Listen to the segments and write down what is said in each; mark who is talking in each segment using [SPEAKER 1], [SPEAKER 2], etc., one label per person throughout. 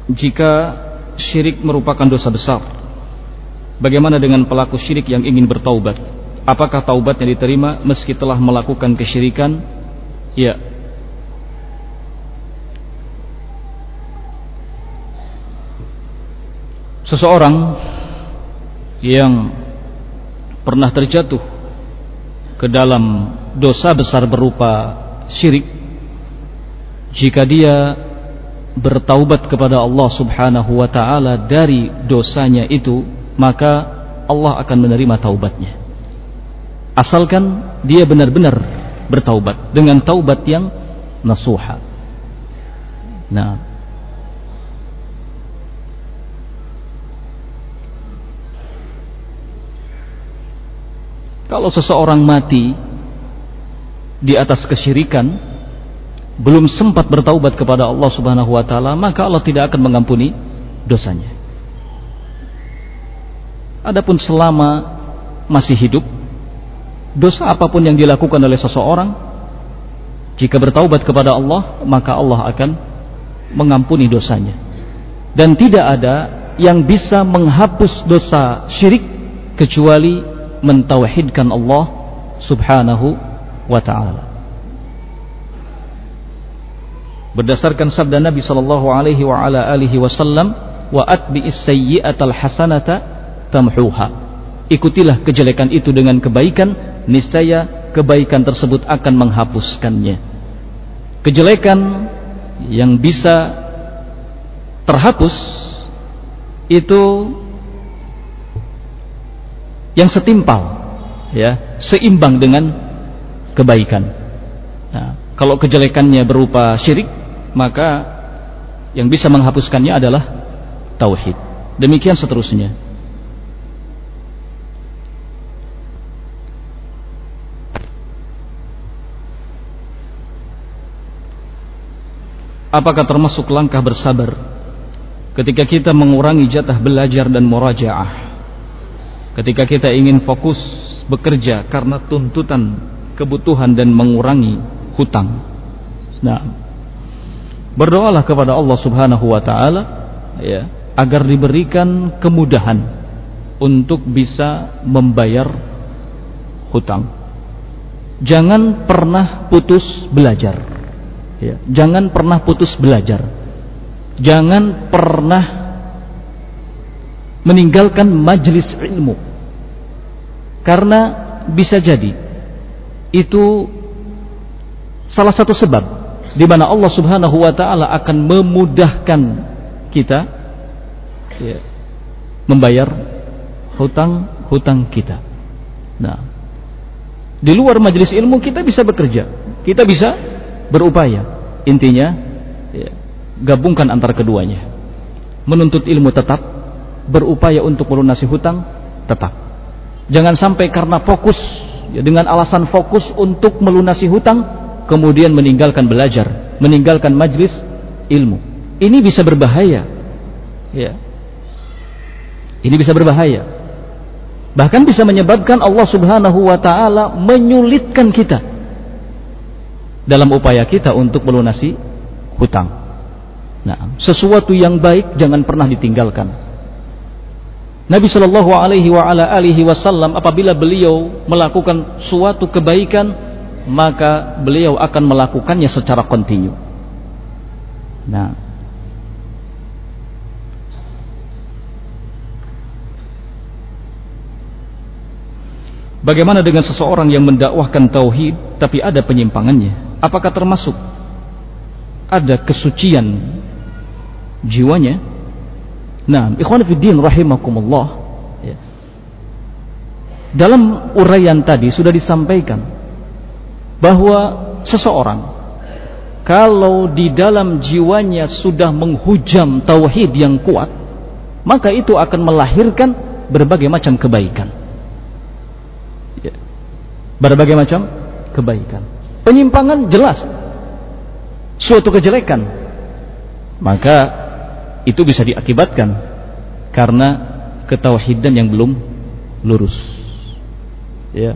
[SPEAKER 1] jika syirik merupakan dosa besar, bagaimana dengan pelaku syirik yang ingin bertaubat? Apakah taubatnya diterima meski telah melakukan kesyirikan? Ya. Seseorang yang pernah terjatuh ke dalam dosa besar berupa syirik, jika dia bertaubat kepada Allah Subhanahu wa ta'ala dari dosanya itu, maka Allah akan menerima taubatnya, asalkan dia benar-benar bertaubat dengan taubat yang nasuha. Nah, kalau seseorang mati di atas kesyirikan, belum sempat bertaubat kepada Allah Subhanahu wa ta'ala, maka Allah tidak akan mengampuni dosanya. Adapun selama masih hidup, dosa apapun yang dilakukan oleh seseorang, jika bertaubat kepada Allah, maka Allah akan mengampuni dosanya. Dan tidak ada yang bisa menghapus dosa syirik kecuali mentauhidkan Allah Subhanahu wa ta'ala. Berdasarkan sabda Nabi sallallahu alaihi wa ala alihi wasallam, wa atbi'is sayyi'atal hasanata tamhuha. Ikutilah kejelekan itu dengan kebaikan, niscaya kebaikan tersebut akan menghapuskannya. Kejelekan yang bisa terhapus itu yang setimpal, ya, seimbang dengan kebaikan. Nah, kalau kejelekannya berupa syirik, maka yang bisa menghapuskannya adalah tauhid. Demikian seterusnya. Apakah termasuk langkah bersabar ketika kita mengurangi jatah belajar dan murajaah? Ketika kita ingin fokus bekerja karena tuntutan kebutuhan dan mengurangi hutang. Nah, berdoalah kepada Allah Subhanahu wa ta'ala, ya, agar diberikan kemudahan untuk bisa membayar hutang. Jangan pernah putus belajar, ya. Jangan pernah putus belajar. Jangan pernah meninggalkan majelis ilmu, karena bisa jadi itu salah satu sebab di mana Allah Subhanahu wa ta'ala akan memudahkan kita, ya, membayar hutang-hutang kita. Nah, di luar majelis ilmu kita bisa bekerja, kita bisa berupaya. Intinya, ya, gabungkan antara keduanya. Menuntut ilmu tetap, berupaya untuk melunasi hutang tetap. Jangan sampai karena fokus, ya, dengan alasan fokus untuk melunasi hutang, kemudian meninggalkan belajar, meninggalkan majlis ilmu. Ini bisa berbahaya, ya. Ini bisa berbahaya. Bahkan bisa menyebabkan Allah Subhanahu wa ta'ala menyulitkan kita dalam upaya kita untuk melunasi hutang. Nah, sesuatu yang baik jangan pernah ditinggalkan. Nabi sallallahu alaihi wa ala alihi wasallam apabila beliau melakukan suatu kebaikan, maka beliau akan melakukannya secara kontinu. Nah, bagaimana dengan seseorang yang mendakwahkan tauhid tapi ada penyimpangannya? Apakah termasuk ada kesucian jiwanya? Nah, ikhwan fiddin rahimakumullah, ya. Dalam uraian tadi sudah disampaikan bahwa seseorang kalau di dalam jiwanya sudah menghujam tauhid yang kuat, maka itu akan melahirkan berbagai macam kebaikan, ya. Berbagai macam kebaikan. Penyimpangan jelas suatu kejelekan, maka itu bisa diakibatkan karena ketauhidan yang belum lurus, ya.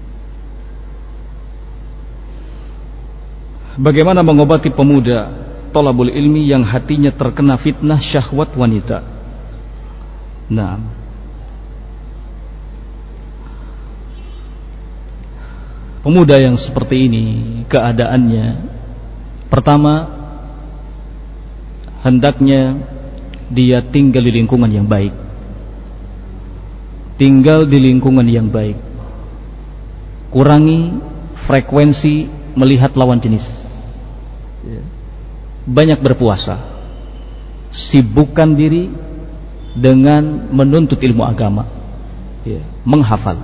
[SPEAKER 1] Bagaimana mengobati pemuda thalabul ilmi yang hatinya terkena fitnah syahwat wanita. Nah, pemuda yang seperti ini keadaannya, pertama, hendaknya dia tinggal di lingkungan yang baik. Tinggal di lingkungan yang baik. Kurangi frekuensi melihat lawan jenis. Banyak berpuasa. Sibukkan diri dengan menuntut ilmu agama, menghafal.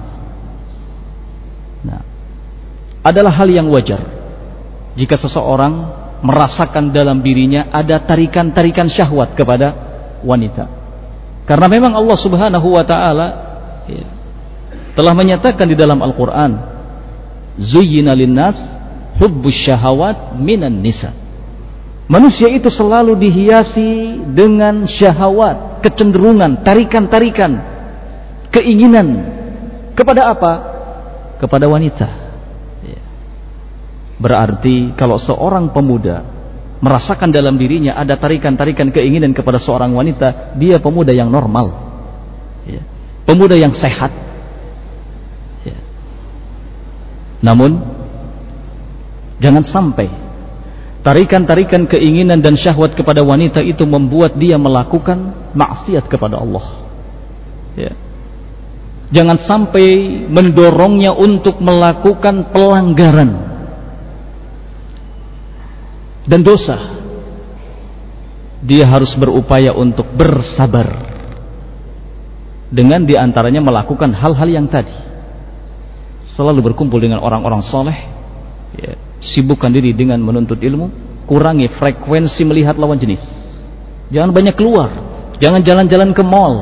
[SPEAKER 1] Nah, adalah hal yang wajar jika seseorang merasakan dalam dirinya ada tarikan-tarikan syahwat kepada wanita. Karena memang Allah Subhanahu wa taala telah menyatakan di dalam Al-Qur'an, zuyyina linnas hubbus syahawat minan nisa. Manusia itu selalu dihiasi dengan syahwat, kecenderungan, tarikan-tarikan, keinginan kepada apa? Kepada wanita. Berarti kalau seorang pemuda merasakan dalam dirinya ada tarikan-tarikan keinginan kepada seorang wanita, dia pemuda yang normal, pemuda yang sehat. Namun jangan sampai tarikan-tarikan keinginan dan syahwat kepada wanita itu membuat dia melakukan maksiat kepada Allah. Jangan sampai mendorongnya untuk melakukan pelanggaran dan dosa. Dia harus berupaya untuk bersabar dengan diantaranya melakukan hal-hal yang tadi. Selalu berkumpul dengan orang-orang soleh, sibukkan diri dengan menuntut ilmu, kurangi frekuensi melihat lawan jenis. Jangan banyak keluar, jangan jalan-jalan ke mall.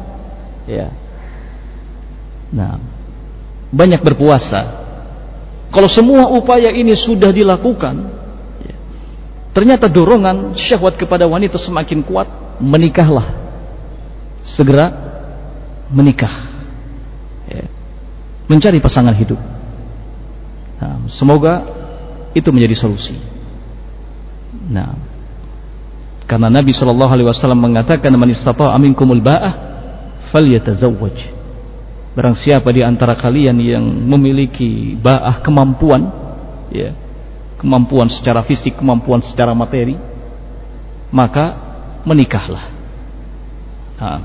[SPEAKER 1] Nah, banyak berpuasa. Kalau semua upaya ini sudah dilakukan, ternyata dorongan syahwat kepada wanita semakin kuat, menikahlah. Segera menikah. Mencari pasangan hidup. Nah, semoga itu menjadi solusi. Nah, karena Nabi SAW mengatakan, man istata'a minkumul ba'ah falyatazawwaj. Barang siapa di antara kalian yang memiliki ba'ah, kemampuan, kemampuan secara fisik, kemampuan secara materi, maka menikahlah. Nah,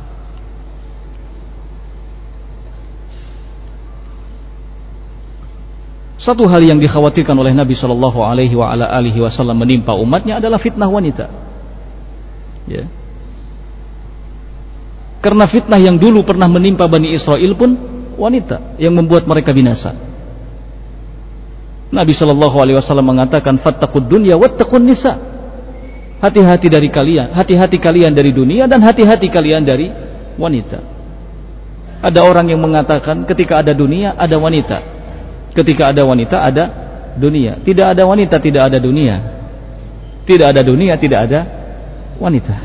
[SPEAKER 1] satu hal yang dikhawatirkan oleh Nabi Shallallahu Alaihi Wasallam menimpa umatnya adalah fitnah wanita. Karena fitnah yang dulu pernah menimpa Bani Israel pun wanita yang membuat mereka binasa. Nabi Shallallahu Alaihi Wasallam mengatakan, fattaqud dunya wattaqun nisa. Hati-hati dari kalian, hati-hati kalian dari dunia dan hati-hati kalian dari wanita. Ada orang yang mengatakan ketika ada dunia ada wanita. Ketika ada wanita ada dunia. Tidak ada wanita, tidak ada dunia. Tidak ada dunia, tidak ada wanita.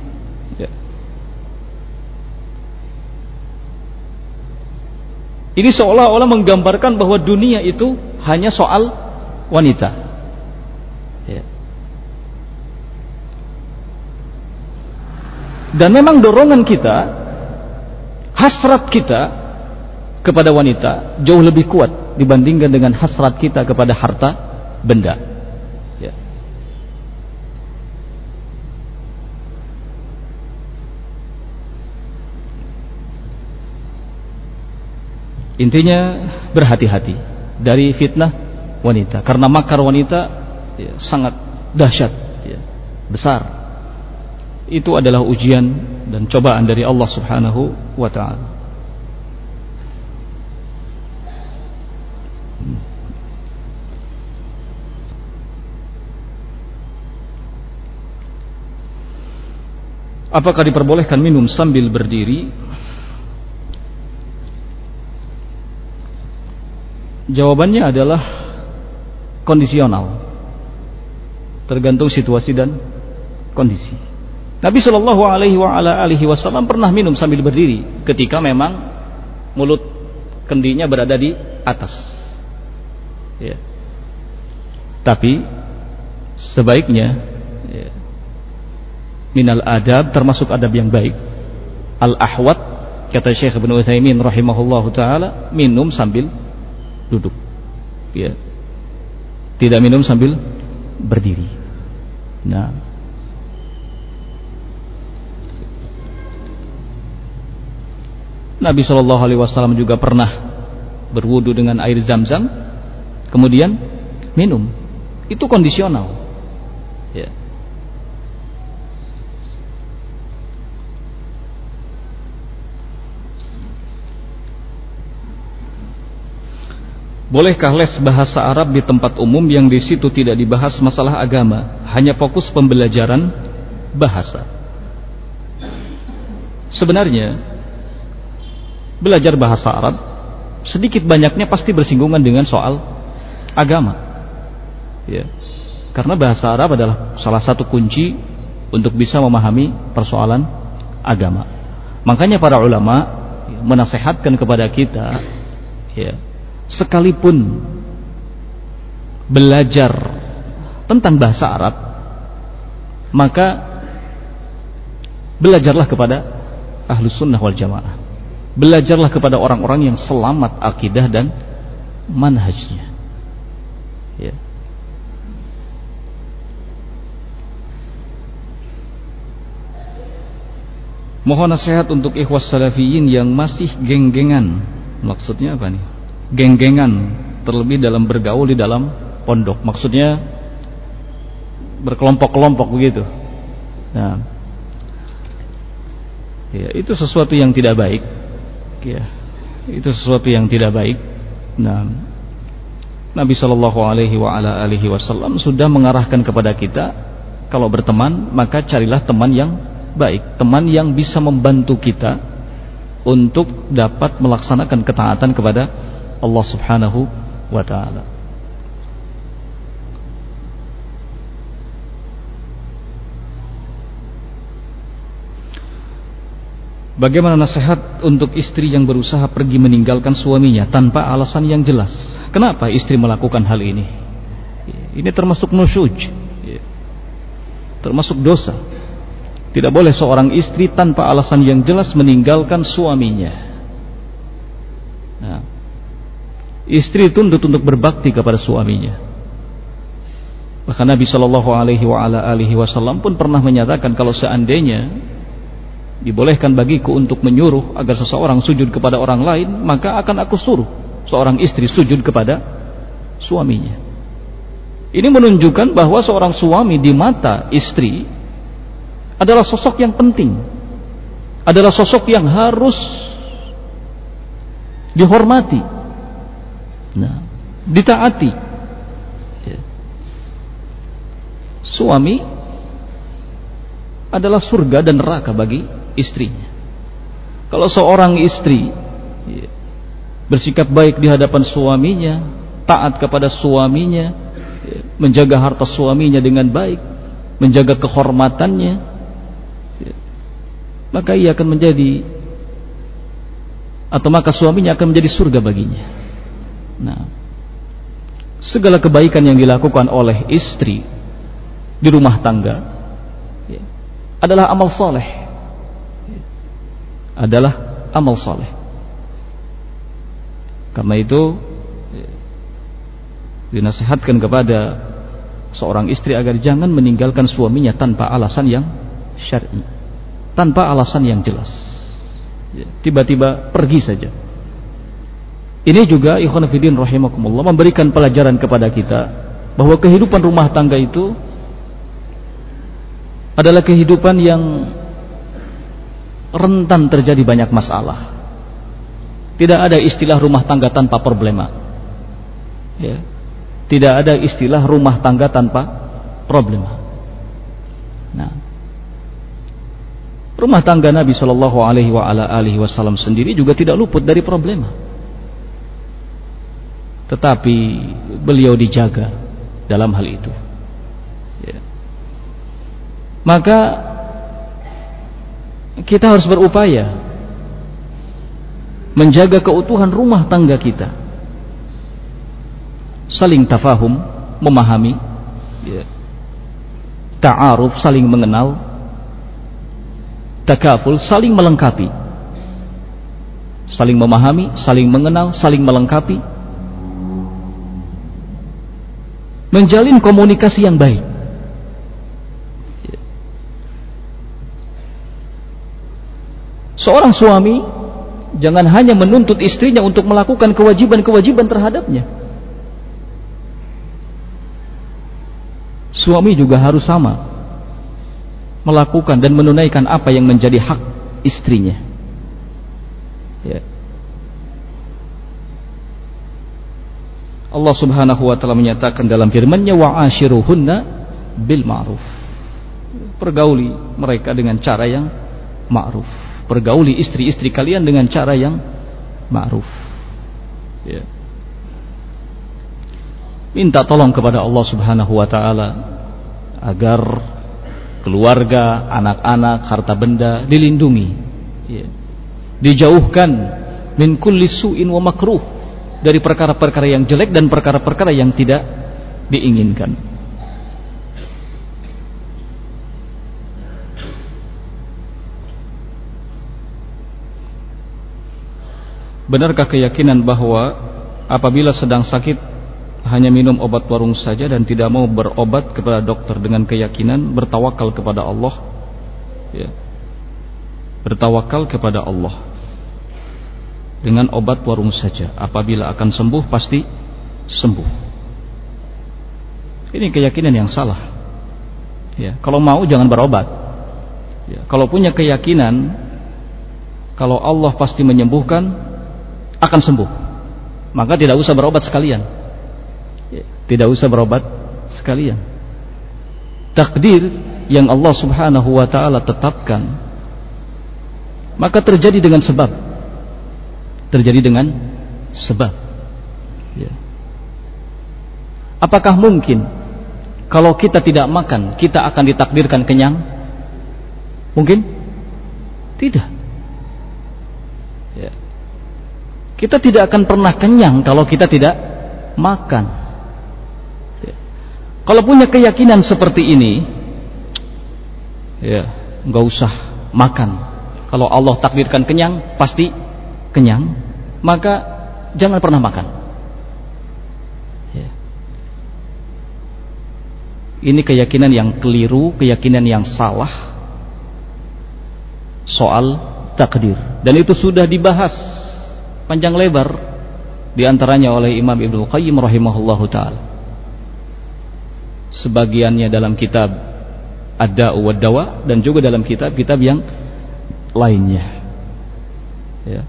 [SPEAKER 1] Ini seolah-olah menggambarkan bahwa dunia itu hanya soal wanita. Dan memang dorongan kita, hasrat kita kepada wanita jauh lebih kuat dibandingkan dengan hasrat kita kepada harta benda. Intinya berhati-hati dari fitnah wanita, karena makar wanita sangat dahsyat, besar. Itu adalah ujian dan cobaan dari Allah Subhanahu wa ta'ala. Apakah diperbolehkan minum sambil berdiri? Jawabannya adalah kondisional, tergantung situasi dan kondisi. Nabi Shallallahu Alaihi Wasallam pernah minum sambil berdiri ketika memang mulut kendinya berada di atas. Tapi sebaiknya ya, minal adab, termasuk adab yang baik. Al-ahwat, kata Syekh Ibnu Utsaimin rahimahullahu taala, minum sambil duduk, ya, tidak minum sambil berdiri. Nah, Nabi Shallallahu Alaihi Wasallam juga pernah berwudu dengan air zam-zam, kemudian minum. Itu kondisional, ya. Bolehkah les bahasa Arab di tempat umum yang di situ tidak dibahas masalah agama, hanya fokus pembelajaran bahasa? Sebenarnya belajar bahasa Arab sedikit banyaknya pasti bersinggungan dengan soal agama, ya. Karena bahasa Arab adalah salah satu kunci untuk bisa memahami persoalan agama. Makanya para ulama menasihatkan kepada kita, ya, sekalipun belajar tentang bahasa Arab, maka belajarlah kepada Ahlus Sunnah wal Jamaah. Belajarlah kepada orang-orang yang selamat akidah dan manhajnya, ya. Mohon nasihat untuk ikhwas salafiyin yang masih geng-gengan. Maksudnya apa nih? Geng-gengan, terlebih dalam bergaul di dalam pondok. Maksudnya berkelompok-kelompok begitu. Nah, ya, itu sesuatu yang tidak baik, ya. Itu sesuatu yang tidak baik. Nah, Nabi Shallallahu Alaihi Wasallam sudah mengarahkan kepada kita, kalau berteman maka carilah teman yang baik, teman yang bisa membantu kita untuk dapat melaksanakan ketaatan kepada Allah Subhanahu wa ta'ala. Bagaimana nasihat untuk istri yang berusaha pergi meninggalkan suaminya tanpa alasan yang jelas? Kenapa istri melakukan hal ini? Ini termasuk nusyuj, termasuk dosa. Tidak boleh seorang istri tanpa alasan yang jelas meninggalkan suaminya. Nah, istri tuntut untuk berbakti kepada suaminya. Bahkan Nabi Shallallahu Alaihi Wasallam pun pernah menyatakan, kalau seandainya dibolehkan bagiku untuk menyuruh agar seseorang sujud kepada orang lain, maka akan aku suruh seorang istri sujud kepada suaminya. Ini menunjukkan bahwa seorang suami di mata istri adalah sosok yang penting, adalah sosok yang harus dihormati, nah, ditaati. Suami adalah surga dan neraka bagi istrinya. Kalau seorang istri bersikap baik di hadapan suaminya, taat kepada suaminya, menjaga harta suaminya dengan baik, menjaga kehormatannya, maka ia akan menjadi, atau maka suaminya akan menjadi surga baginya. Nah, segala kebaikan yang dilakukan oleh istri di rumah tangga adalah amal soleh, adalah amal soleh. Karena itu dinasihatkan kepada seorang istri agar jangan meninggalkan suaminya tanpa alasan yang syar'i, tanpa alasan yang jelas, tiba-tiba pergi saja. Ini juga ikhwan fillah rahimakumullah memberikan pelajaran kepada kita bahwa kehidupan rumah tangga itu adalah kehidupan yang rentan terjadi banyak masalah. Tidak ada istilah rumah tangga tanpa problema, ya. Tidak ada istilah rumah tangga tanpa problema. Nah, rumah tangga Nabi Shallallahu Alaihi Wasallam sendiri juga tidak luput dari problema, tetapi beliau dijaga dalam hal itu, ya. Maka kita harus berupaya menjaga keutuhan rumah tangga kita, saling tafahum, memahami, ya. ta'aruf, saling mengenal, takaful, saling melengkapi, saling memahami, saling mengenal, saling melengkapi, menjalin komunikasi yang baik. Seorang suami jangan hanya menuntut istrinya untuk melakukan kewajiban-kewajiban terhadapnya. Suami juga harus sama, melakukan dan menunaikan apa yang menjadi hak istrinya. Ya. Allah Subhanahu wa taala menyatakan dalam firman-Nya, wa'ashiruhunna bil ma'ruf. Pergauli mereka dengan cara yang ma'ruf. Pergauli istri-istri kalian dengan cara yang ma'ruf. Ya. Minta tolong kepada Allah Subhanahu wa taala agar keluarga, anak-anak, harta benda dilindungi, ya. Dijauhkan min kulli su'in wa makruh, dari perkara-perkara yang jelek dan perkara-perkara yang tidak diinginkan. Benarkah keyakinan bahwa apabila sedang sakit hanya minum obat warung saja dan tidak mau berobat kepada dokter dengan keyakinan bertawakal kepada Allah, ya, bertawakal kepada Allah dengan obat warung saja, apabila akan sembuh pasti sembuh? Ini keyakinan yang salah. Ya, kalau mau jangan berobat. Ya, kalau punya keyakinan kalau Allah pasti menyembuhkan, akan sembuh, maka tidak usah berobat sekalian. Ya, tidak usah berobat sekalian. Takdir yang Allah Subhanahu wa taala tetapkan, maka terjadi dengan sebab. Terjadi dengan sebab. Ya. Apakah mungkin kalau kita tidak makan kita akan ditakdirkan kenyang? Mungkin? Tidak. Ya. Kita tidak akan pernah kenyang kalau kita tidak makan. Ya. Kalau punya keyakinan seperti ini, ya, nggak usah makan. Kalau Allah takdirkan kenyang, pasti kenyang, maka jangan pernah makan. Ya. Ini keyakinan yang keliru, keyakinan yang salah soal takdir, dan itu sudah dibahas panjang lebar diantaranya oleh Imam Ibnu Qayyim rahimahullahu ta'ala, sebagiannya dalam kitab Ad-Da'u wad-Dawa dan juga dalam kitab-kitab yang lainnya. Ya.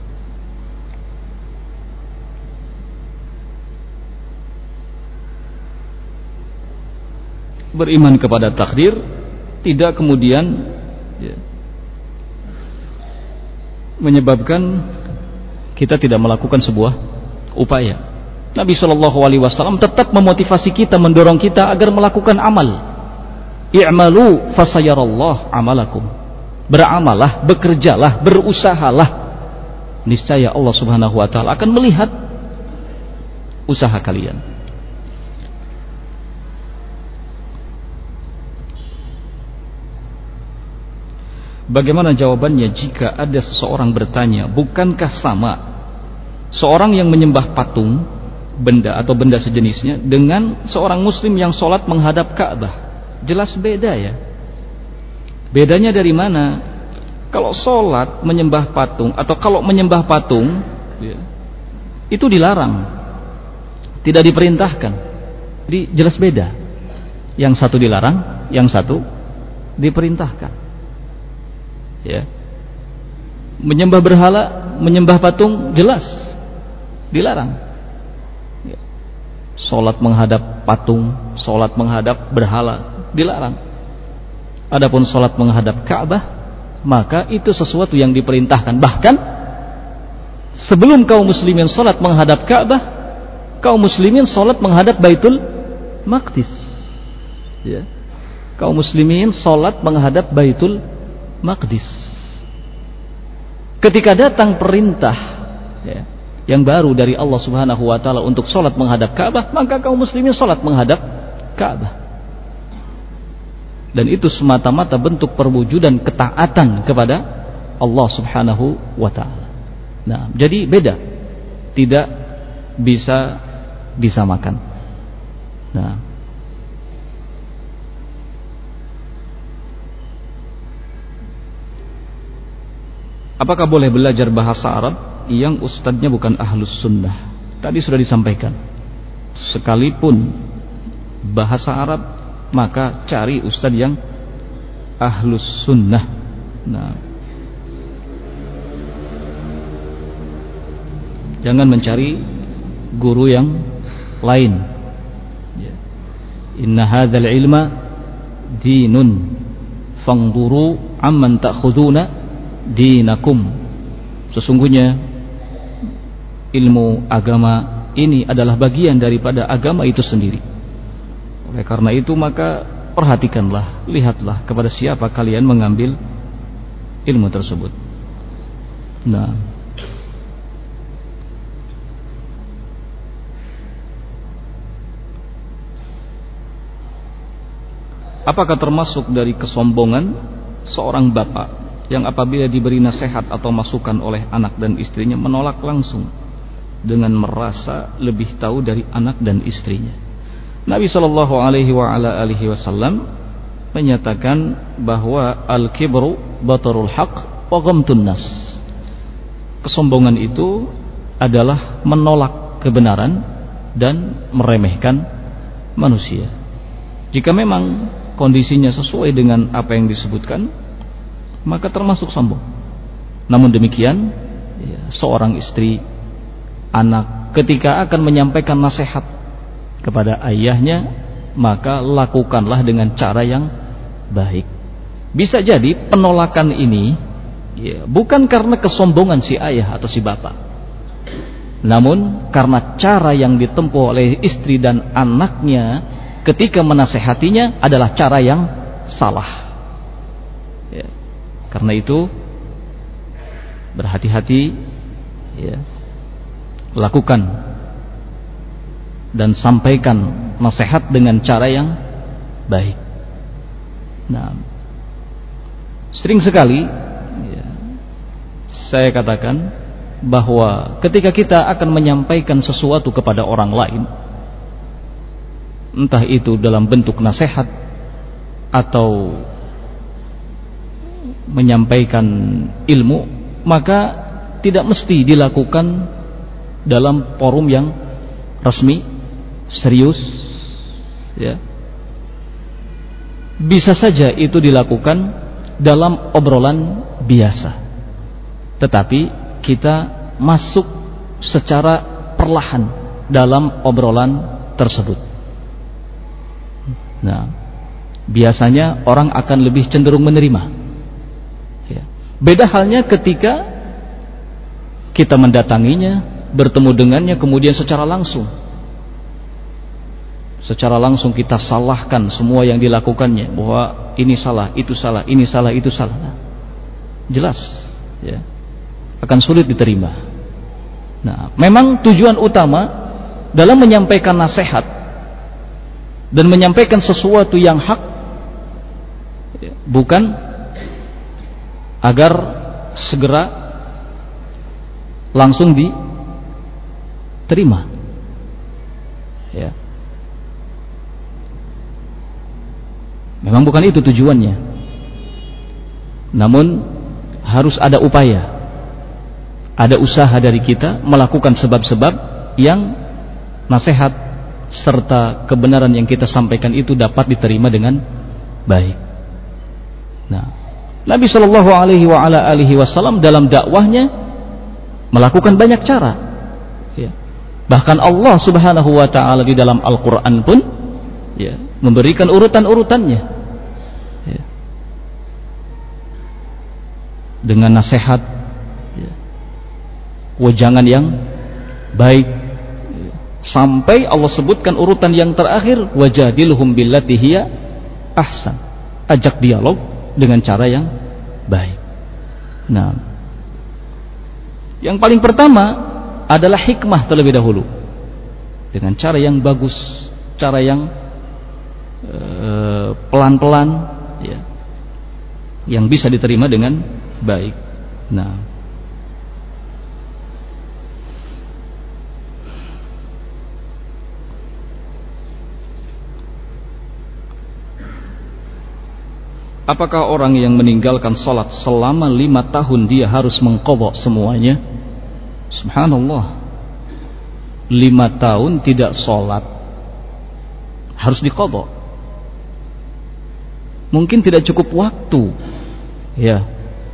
[SPEAKER 1] Beriman kepada takdir tidak kemudian, ya, menyebabkan kita tidak melakukan sebuah upaya. Nabi SAW tetap memotivasi kita, mendorong kita agar melakukan amal. I'malu fasayarallah amalakum. Beramalah, bekerjalah, berusahalah. Niscaya Allah Subhanahu wa taala akan melihat usaha kalian. Bagaimana jawabannya jika ada seseorang bertanya, bukankah sama seorang yang menyembah patung, benda atau benda sejenisnya, dengan seorang muslim yang sholat menghadap Ka'bah? Jelas beda, ya. Bedanya dari mana? Kalau sholat menyembah patung, atau kalau menyembah patung, ya, itu dilarang, tidak diperintahkan. Jadi jelas beda. Yang satu dilarang, yang satu diperintahkan. Ya. Menyembah berhala, menyembah patung, jelas dilarang. Ya. Sholat menghadap patung, sholat menghadap berhala, dilarang. Adapun sholat menghadap Ka'bah, maka itu sesuatu yang diperintahkan. Bahkan sebelum kaum muslimin sholat menghadap Ka'bah, kaum muslimin sholat menghadap Baitul Maqdis. Ya. Kaum muslimin sholat menghadap Baitul Maqdis. Ketika datang perintah, ya, yang baru dari Allah Subhanahu wa taala untuk sholat menghadap Ka'bah, maka kaum muslimin sholat menghadap Ka'bah. Dan itu semata-mata bentuk perwujudan ketaatan kepada Allah Subhanahu wa taala. Nah, jadi beda. Tidak bisa disamakan. Nah, apakah boleh belajar bahasa Arab yang ustadznya bukan ahlus sunnah? Tadi sudah disampaikan. Sekalipun bahasa Arab, maka cari ustadz yang ahlus sunnah. Nah, jangan mencari guru yang lain. Inna hadzal ilma dinun fangduru amman ta'khuduna dinakum. Sesungguhnya ilmu agama ini adalah bagian daripada agama itu sendiri. Oleh karena itu maka perhatikanlah, lihatlah kepada siapa kalian mengambil ilmu tersebut. Nah, apakah termasuk dari kesombongan seorang bapak yang apabila diberi nasihat atau masukan oleh anak dan istrinya menolak langsung dengan merasa lebih tahu dari anak dan istrinya? Nabi sallallahu alaihi wasallam menyatakan bahwa al-kibru batarul haq wa ghamtun nas. Kesombongan itu adalah menolak kebenaran dan meremehkan manusia. Jika memang kondisinya sesuai dengan apa yang disebutkan, maka termasuk sombong. Namun demikian, seorang istri, anak, ketika akan menyampaikan nasihat kepada ayahnya, maka lakukanlah dengan cara yang baik. Bisa jadi penolakan ini bukan karena kesombongan si ayah atau si bapak, namun karena cara yang ditempuh oleh istri dan anaknya ketika menasehatinya adalah cara yang salah. Karena itu berhati-hati, lakukan dan sampaikan nasihat dengan cara yang baik. Nah, sering sekali saya katakan bahwa ketika kita akan menyampaikan sesuatu kepada orang lain, entah itu dalam bentuk nasihat atau menyampaikan ilmu, maka tidak mesti dilakukan dalam forum yang resmi, serius, Bisa saja itu dilakukan dalam obrolan biasa, tetapi kita masuk secara perlahan dalam obrolan tersebut. Nah, biasanya orang akan lebih cenderung menerima. Beda halnya ketika kita mendatanginya, bertemu dengannya, kemudian secara langsung kita salahkan semua yang dilakukannya, bahwa ini salah, itu salah, ini salah, itu salah. Nah, jelas akan sulit diterima. Nah, memang tujuan utama dalam menyampaikan nasihat dan menyampaikan sesuatu yang hak bukan agar segera langsung diterima, memang bukan itu tujuannya. Namun harus ada upaya, ada usaha dari kita melakukan sebab-sebab yang nasihat serta kebenaran yang kita sampaikan itu dapat diterima dengan baik. Nah, Nabi Shallallahu Alaihi Wasallam dalam dakwahnya melakukan banyak cara. Bahkan Allah Subhanahu Wa Taala di dalam Al-Quran pun memberikan urutan-urutannya dengan nasihat, wejangan yang baik, sampai Allah sebutkan urutan yang terakhir, wajadilhum billati hiya ahsan, ajak dialog dengan cara yang baik. Nah, yang paling pertama adalah hikmah terlebih dahulu, dengan cara yang bagus, cara yang pelan-pelan, ya, yang bisa diterima dengan baik. Nah, apakah orang yang meninggalkan sholat selama 5 tahun dia harus mengqadha semuanya? Subhanallah, 5 tahun tidak sholat harus diqadha. Mungkin tidak cukup waktu ya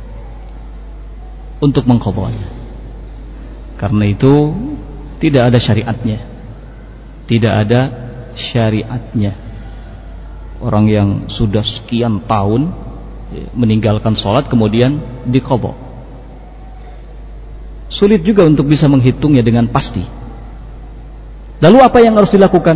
[SPEAKER 1] untuk mengqadhanya. Karena itu tidak ada syariatnya. Tidak ada syariatnya. Orang yang sudah sekian tahun meninggalkan sholat kemudian diqadha, sulit juga untuk bisa menghitungnya dengan pasti. Lalu apa yang harus dilakukan?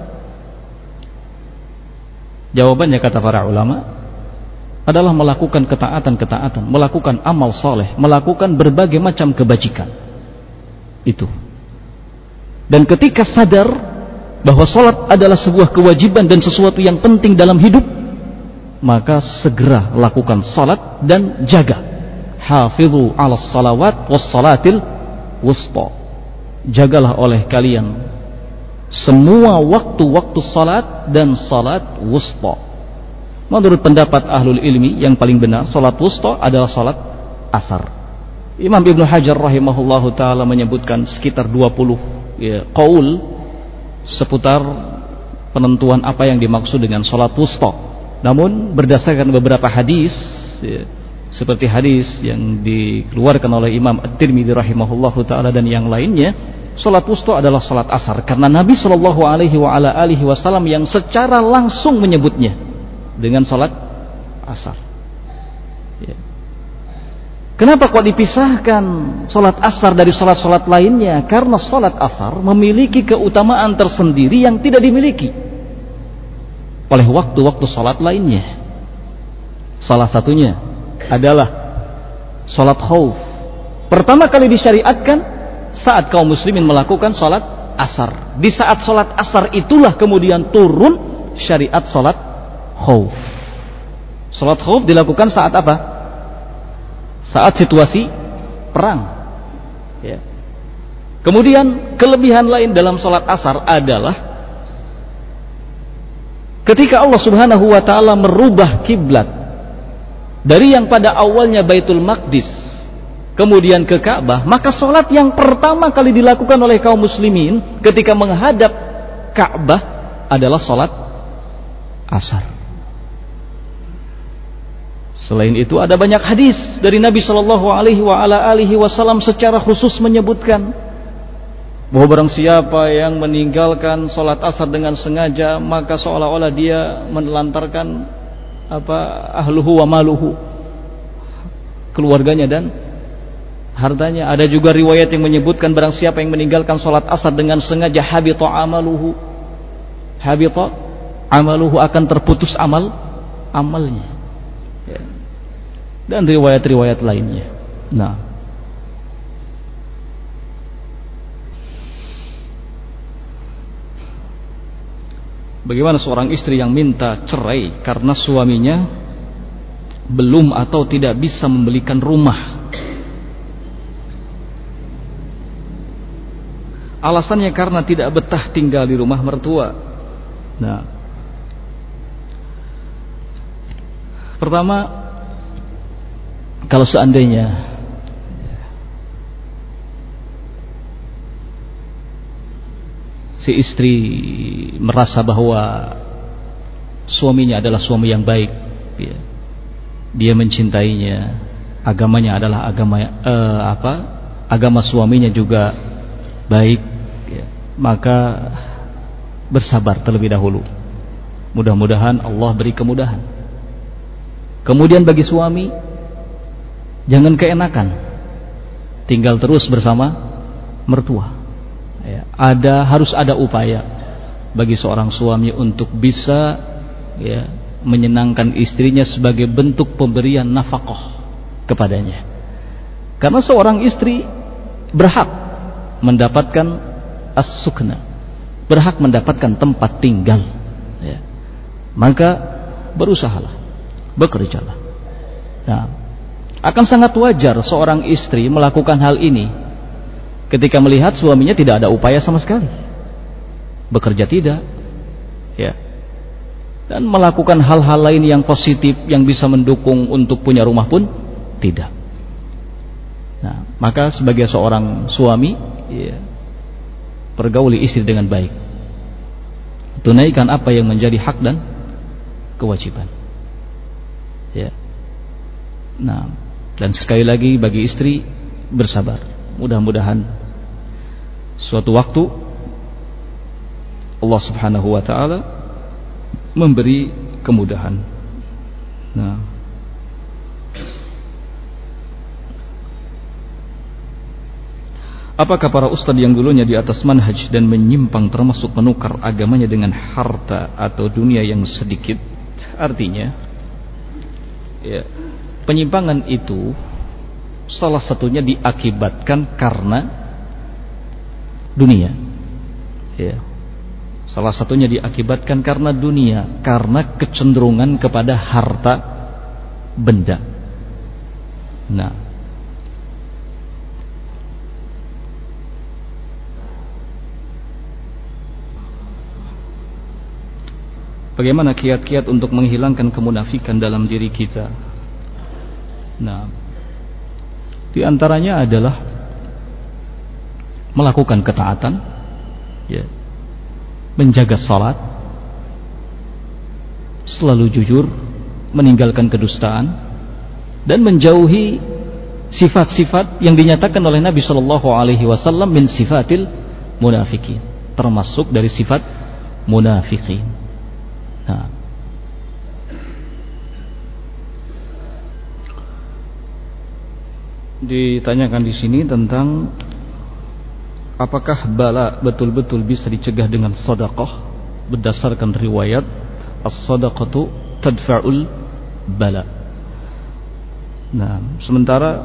[SPEAKER 1] Jawabannya kata para ulama adalah melakukan ketaatan-ketaatan, melakukan amal soleh, melakukan berbagai macam kebajikan. Itu. Dan ketika sadar bahwa sholat adalah sebuah kewajiban dan sesuatu yang penting dalam hidup, maka segera lakukan sholat dan jaga. Hafidhu ala salawat was salatil wusta. Jagalah oleh kalian semua waktu-waktu sholat dan sholat wusta. Menurut pendapat ahlul ilmi yang paling benar, sholat wusta adalah sholat asar. Imam Ibnu Hajar rahimahullahu ta'ala menyebutkan sekitar 20 qaul seputar penentuan apa yang dimaksud dengan sholat wusta. Namun berdasarkan beberapa hadis seperti hadis yang dikeluarkan oleh Imam At-Tirmidzi rahimahullahu ta'ala dan yang lainnya, sholat wusta adalah sholat asar, karena Nabi sallallahu alaihi wasallam yang secara langsung menyebutnya dengan sholat asar. Kenapa kok dipisahkan sholat asar dari sholat-sholat lainnya? Karena sholat asar memiliki keutamaan tersendiri yang tidak dimiliki oleh waktu-waktu sholat lainnya. Salah satunya adalah sholat khauf. Pertama kali disyariatkan saat kaum muslimin melakukan sholat asar. Di saat sholat asar itulah kemudian turun syariat sholat khauf. Sholat khauf dilakukan saat apa? Saat situasi perang ya. Kemudian kelebihan lain dalam sholat asar adalah ketika Allah subhanahu wa ta'ala merubah kiblat dari yang pada awalnya Baitul Maqdis kemudian ke Ka'bah, maka sholat yang pertama kali dilakukan oleh kaum muslimin ketika menghadap Ka'bah adalah sholat asar. Selain itu ada banyak hadis dari Nabi Shallallahu Alaihi Wasallam secara khusus menyebutkan bahwa barang siapa yang meninggalkan sholat asar dengan sengaja, maka seolah-olah dia menelantarkan ahluhu wa maluhu, keluarganya dan hartanya. Ada juga riwayat yang menyebutkan barang siapa yang meninggalkan sholat asar dengan sengaja, habita amaluhu, akan terputus amalnya. Dan riwayat-riwayat lainnya. Nah, bagaimana seorang istri yang minta cerai karena suaminya belum atau tidak bisa membelikan rumah? Alasannya karena tidak betah tinggal di rumah mertua. Nah, pertama, kalau seandainya si istri merasa bahwa suaminya adalah suami yang baik, dia mencintainya, agamanya adalah agama suaminya juga baik, maka bersabar terlebih dahulu. Mudah-mudahan Allah beri kemudahan. Kemudian bagi suami, jangan keenakan tinggal terus bersama mertua. Harus ada upaya bagi seorang suami untuk bisa menyenangkan istrinya sebagai bentuk pemberian nafkah kepadanya. Karena seorang istri berhak mendapatkan as-sukna, berhak mendapatkan tempat tinggal. Maka berusahalah bekerjalah. Nah, akan sangat wajar seorang istri melakukan hal ini ketika melihat suaminya tidak ada upaya sama sekali, bekerja tidak, ya, dan melakukan hal-hal lain yang positif yang bisa mendukung untuk punya rumah pun tidak. Nah, maka sebagai seorang suami, ya, pergauli istri dengan baik, tunaikan apa yang menjadi hak dan kewajiban, ya. Nah, dan sekali lagi bagi istri, bersabar. Mudah-mudahan suatu waktu Allah Subhanahu wa taala memberi kemudahan. Nah, apakah para ustadz yang dulunya di atas manhaj dan menyimpang termasuk menukar agamanya dengan harta atau dunia yang sedikit? Artinya, ya, penyimpangan itu salah satunya diakibatkan karena dunia, ya. Salah satunya diakibatkan karena dunia, karena kecenderungan kepada harta benda. Nah, bagaimana kiat-kiat untuk menghilangkan kemunafikan dalam diri kita? Nah, di antaranya adalah melakukan ketaatan, ya, menjaga salat, selalu jujur, meninggalkan kedustaan, dan menjauhi sifat-sifat yang dinyatakan oleh Nabi Shallallahu Alaihi Wasallam min sifatil munafikin, termasuk dari sifat munafikin. Nah, ditanyakan di sini tentang apakah bala betul-betul bisa dicegah dengan sedekah berdasarkan riwayat as-sadaqatu tadfa'ul bala. Nah, sementara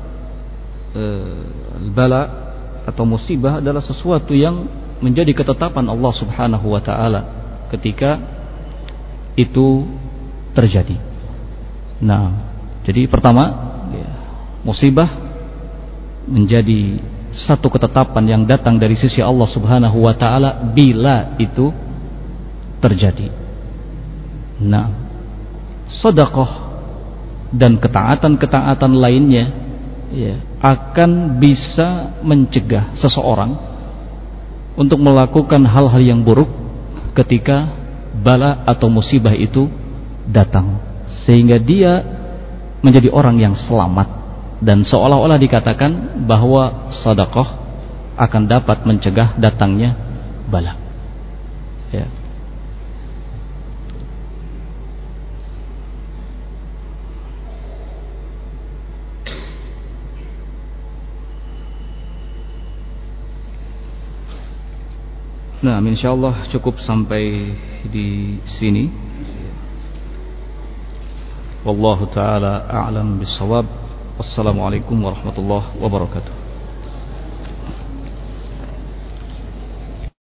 [SPEAKER 1] bala atau musibah adalah sesuatu yang menjadi ketetapan Allah Subhanahu wa taala ketika itu terjadi. Nah, jadi pertama, ya, musibah menjadi satu ketetapan yang datang dari sisi Allah Subhanahu wa taala bila itu terjadi. Nah, sedekah dan ketaatan-ketaatan lainnya, ya, akan bisa mencegah seseorang untuk melakukan hal-hal yang buruk ketika bala atau musibah itu datang, sehingga dia menjadi orang yang selamat. Dan seolah-olah dikatakan bahwa sedekah akan dapat mencegah datangnya bala, ya. Nah, insyaallah cukup sampai di sini. Wallahu taala a'lam bissawab. Wassalamualaikum warahmatullahi wabarakatuh.